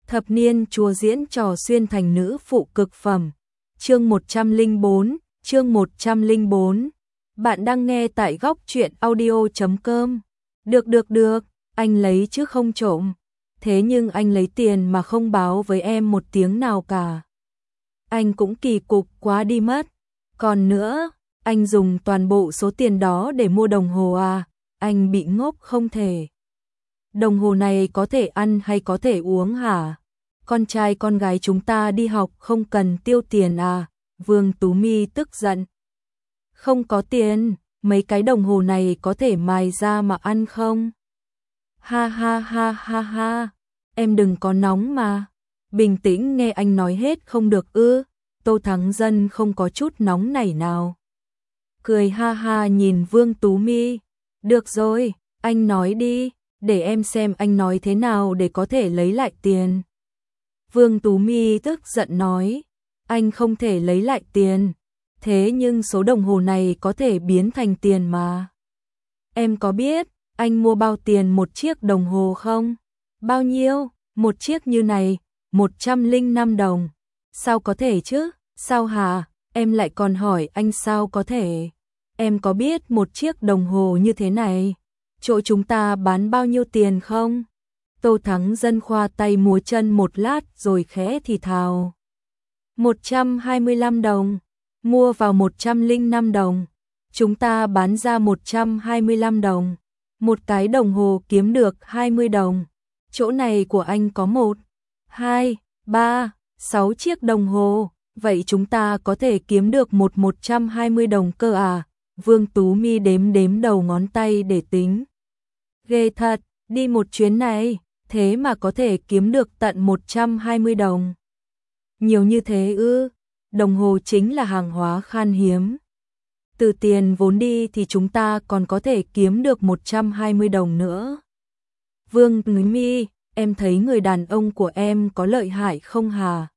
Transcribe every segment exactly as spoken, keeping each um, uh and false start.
Thập niên chúa diễn trò xuyên thành nữ phụ cực phẩm. Chương một trăm lẻ bốn, chương một trăm lẻ bốn. Bạn đang nghe tại góc truyện audio chấm com. Được được được, anh lấy chứ không trộm. Thế nhưng anh lấy tiền mà không báo với em một tiếng nào cả. Anh cũng kỳ cục quá đi mất. Còn nữa, anh dùng toàn bộ số tiền đó để mua đồng hồ à? Anh bị ngốc không thể. Đồng hồ này có thể ăn hay có thể uống hả? Con trai con gái chúng ta đi học không cần tiêu tiền à? Vương Tú My tức giận. Không có tiền, mấy cái đồng hồ này có thể mài ra mà ăn không? Ha ha ha ha ha, em đừng có nóng mà. Bình tĩnh nghe anh nói hết không được ư? Tô Thắng Dân không có chút nóng nảy nào. Cười ha ha nhìn Vương Tú My. Được rồi, anh nói đi, để em xem anh nói thế nào để có thể lấy lại tiền. Vương Tú My tức giận nói, anh không thể lấy lại tiền, thế nhưng số đồng hồ này có thể biến thành tiền mà. Em có biết anh mua bao tiền một chiếc đồng hồ không? Bao nhiêu? Một chiếc như này, một trăm lẻ năm đồng. Sao có thể chứ? Sao hả? Em lại còn hỏi anh sao có thể? Em có biết một chiếc đồng hồ như thế này, chỗ chúng ta bán bao nhiêu tiền không? Tô Thắng Dân khoa tay múa chân một lát rồi khẽ thì thào. một trăm hai mươi lăm đồng, mua vào một trăm lẻ năm đồng, chúng ta bán ra một trăm hai mươi lăm đồng, một cái đồng hồ kiếm được hai mươi đồng. Chỗ này của anh có một, hai, ba, sáu chiếc đồng hồ, vậy chúng ta có thể kiếm được một một trăm hai mươi đồng cơ à? Vương Tú My đếm đếm đầu ngón tay để tính. Ghê thật, đi một chuyến này, thế mà có thể kiếm được tận một trăm hai mươi đồng. Nhiều như thế ư? Đồng hồ chính là hàng hóa khan hiếm. Từ tiền vốn đi thì chúng ta còn có thể kiếm được một trăm hai mươi đồng nữa. Vương Tú My, em thấy người đàn ông của em có lợi hại không hả?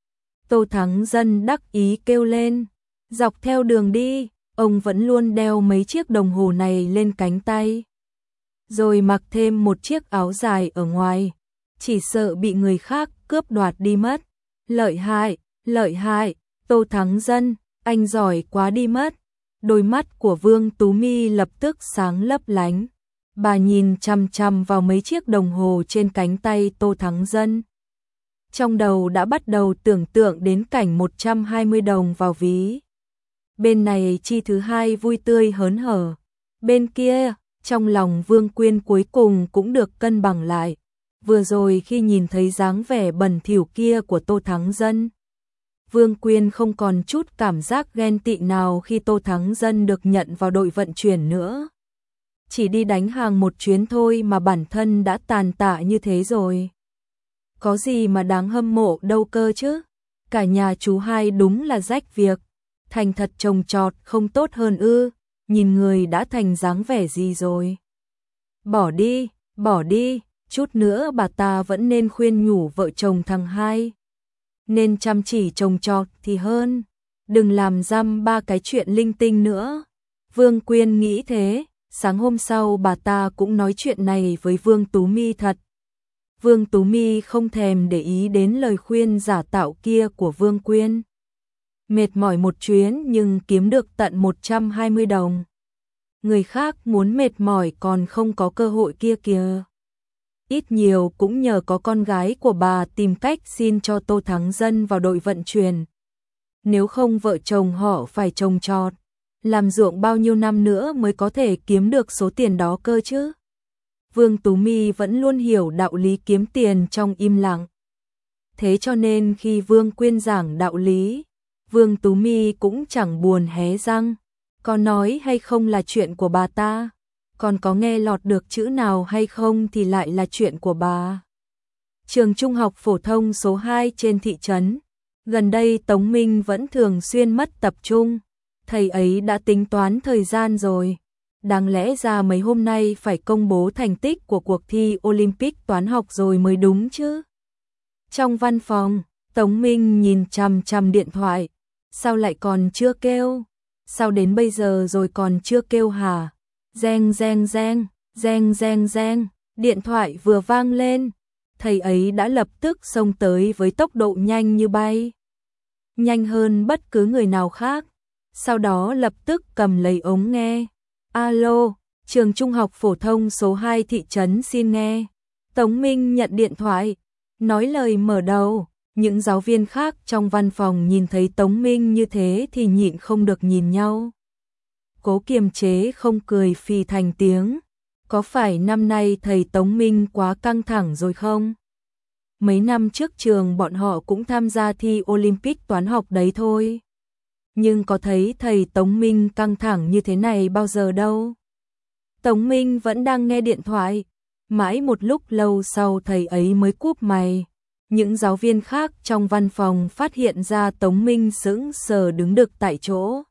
Tô Thắng Dân đắc ý kêu lên. Dọc theo đường đi, ông vẫn luôn đeo mấy chiếc đồng hồ này lên cánh tay. Rồi mặc thêm một chiếc áo dài ở ngoài, chỉ sợ bị người khác cướp đoạt đi mất. Lợi hại, lợi hại, Tô Thắng Dân, anh giỏi quá đi mất. Đôi mắt của Vương Tú My lập tức sáng lấp lánh. Bà nhìn chằm chằm vào mấy chiếc đồng hồ trên cánh tay Tô Thắng Dân. Trong đầu đã bắt đầu tưởng tượng đến cảnh một trăm hai mươi đồng vào ví. Bên này Chi Thứ Hai vui tươi hớn hở. Bên kia, trong lòng Vương Quyên cuối cùng cũng được cân bằng lại. Vừa rồi khi nhìn thấy dáng vẻ bẩn thỉu kia của Tô Thắng Dân, Vương Quyên không còn chút cảm giác ghen tị nào khi Tô Thắng Dân được nhận vào đội vận chuyển nữa. Chỉ đi đánh hàng một chuyến thôi mà bản thân đã tàn tạ như thế rồi. Có gì mà đáng hâm mộ đâu cơ chứ? Cả nhà chú hai đúng là rách việc. Thành thật trồng trọt không tốt hơn ư? Nhìn người đã thành dáng vẻ gì rồi? Bỏ đi, bỏ đi, chút nữa bà ta vẫn nên khuyên nhủ vợ chồng thằng hai. Nên chăm chỉ trồng trọt thì hơn. Đừng làm dăm ba cái chuyện linh tinh nữa. Vương Quyên nghĩ thế. Sáng hôm sau bà ta cũng nói chuyện này với Vương Tú My thật. Vương Tú My không thèm để ý đến lời khuyên giả tạo kia của Vương Quyên. Mệt mỏi một chuyến nhưng kiếm được tận một trăm hai mươi đồng. Người khác muốn mệt mỏi còn không có cơ hội kia kìa. Ít nhiều cũng nhờ có con gái của bà tìm cách xin cho Tô Thắng Dân vào đội vận chuyển. Nếu không vợ chồng họ phải trồng trọt, làm ruộng bao nhiêu năm nữa mới có thể kiếm được số tiền đó cơ chứ. Vương Tú My vẫn luôn hiểu đạo lý kiếm tiền trong im lặng. Thế cho nên khi Vương Quyên giảng đạo lý, Vương Tú My cũng chẳng buồn hé răng. Có nói hay không là chuyện của bà ta, còn có nghe lọt được chữ nào hay không thì lại là chuyện của bà. Trường trung học phổ thông số hai trên thị trấn. Gần đây Tống Minh vẫn thường xuyên mất tập trung. Thầy ấy đã tính toán thời gian rồi. Đáng lẽ ra mấy hôm nay phải công bố thành tích của cuộc thi Olympic toán học rồi mới đúng chứ. Trong văn phòng, Tống Minh nhìn chằm chằm điện thoại. Sao lại còn chưa kêu? Sao đến bây giờ rồi còn chưa kêu hả? Reng reng reng, reng reng reng, điện thoại vừa vang lên. thầy ấy đã lập tức xông tới với tốc độ nhanh như bay. Nhanh hơn bất cứ người nào khác. Sau đó lập tức cầm lấy ống nghe. Alo, trường trung học phổ thông số hai thị trấn xin nghe. Tống Minh nhận điện thoại, nói lời mở đầu. Những giáo viên khác trong văn phòng nhìn thấy Tống Minh như thế thì nhịn không được nhìn nhau. Cố kiềm chế không cười phì thành tiếng. Có phải năm nay thầy Tống Minh quá căng thẳng rồi không? Mấy năm trước trường bọn họ cũng tham gia thi Olympic toán học đấy thôi. Nhưng có thấy thầy Tống Minh căng thẳng như thế này bao giờ đâu. Tống Minh vẫn đang nghe điện thoại. Mãi một lúc lâu sau thầy ấy mới cúp mày. Những giáo viên khác trong văn phòng phát hiện ra Tống Minh sững sờ đứng đực tại chỗ.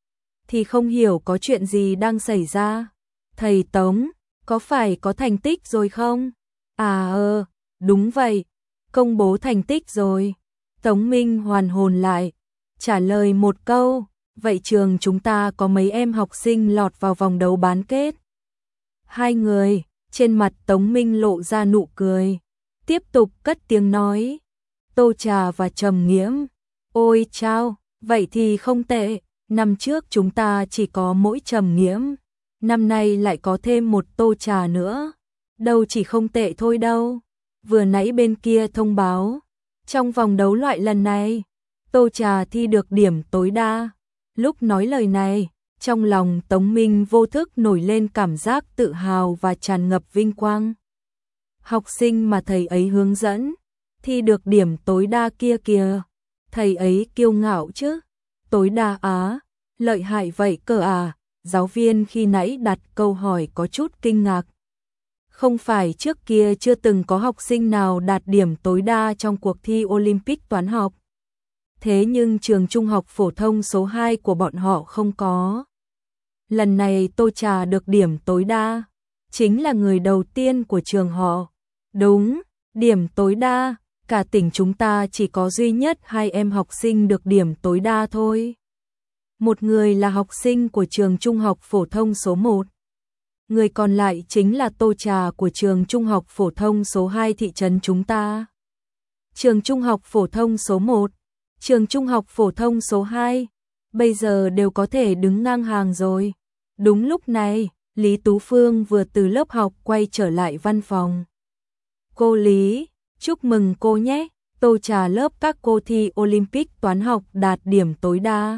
Thì không hiểu có chuyện gì đang xảy ra. Thầy Tống, có phải có thành tích rồi không? À ơ, đúng vậy, công bố thành tích rồi. Tống Minh hoàn hồn lại, trả lời một câu, vậy trường chúng ta có mấy em học sinh lọt vào vòng đấu bán kết? Hai người, trên mặt Tống Minh lộ ra nụ cười, tiếp tục cất tiếng nói, Tô Trà và Trầm Nghiễm. Ôi chao, vậy thì không tệ, năm trước chúng ta chỉ có mỗi Trầm Nghiễm, năm nay lại có thêm một Tô Trà nữa, đâu chỉ không tệ thôi đâu. Vừa nãy bên kia thông báo, trong vòng đấu loại lần này, Tô Trà thi được điểm tối đa. Lúc nói lời này, trong lòng Tống Minh vô thức nổi lên cảm giác tự hào và tràn ngập vinh quang. Học sinh mà thầy ấy hướng dẫn, thi được điểm tối đa kia kìa, thầy ấy kiêu ngạo chứ. Tối đa á, lợi hại vậy cơ à? Giáo viên khi nãy đặt câu hỏi có chút kinh ngạc. Không phải trước kia chưa từng có học sinh nào đạt điểm tối đa trong cuộc thi Olympic toán học. Thế nhưng trường trung học phổ thông số hai của bọn họ không có. Lần này Tô Trà được điểm tối đa, chính là người đầu tiên của trường họ. Đúng, điểm tối đa, cả tỉnh chúng ta chỉ có duy nhất hai em học sinh được điểm tối đa thôi. Một người là học sinh của trường trung học phổ thông số một. Người còn lại chính là Tô Trà của trường trung học phổ thông số hai thị trấn chúng ta. Trường trung học phổ thông số một, trường trung học phổ thông số hai, bây giờ đều có thể đứng ngang hàng rồi. Đúng lúc này, Lý Tú Phương vừa từ lớp học quay trở lại văn phòng. Cô Lý, chúc mừng cô nhé, Tô Trà lớp các cô thi Olympic toán học đạt điểm tối đa.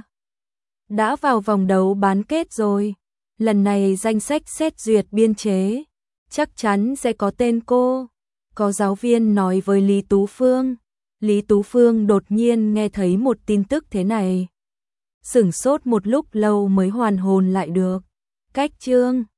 Đã vào vòng đấu bán kết rồi. Lần này danh sách xét duyệt biên chế, chắc chắn sẽ có tên cô. Có giáo viên nói với Lý Tú Phương. Lý Tú Phương đột nhiên nghe thấy một tin tức thế này. Sửng sốt một lúc lâu mới hoàn hồn lại được. Cách chương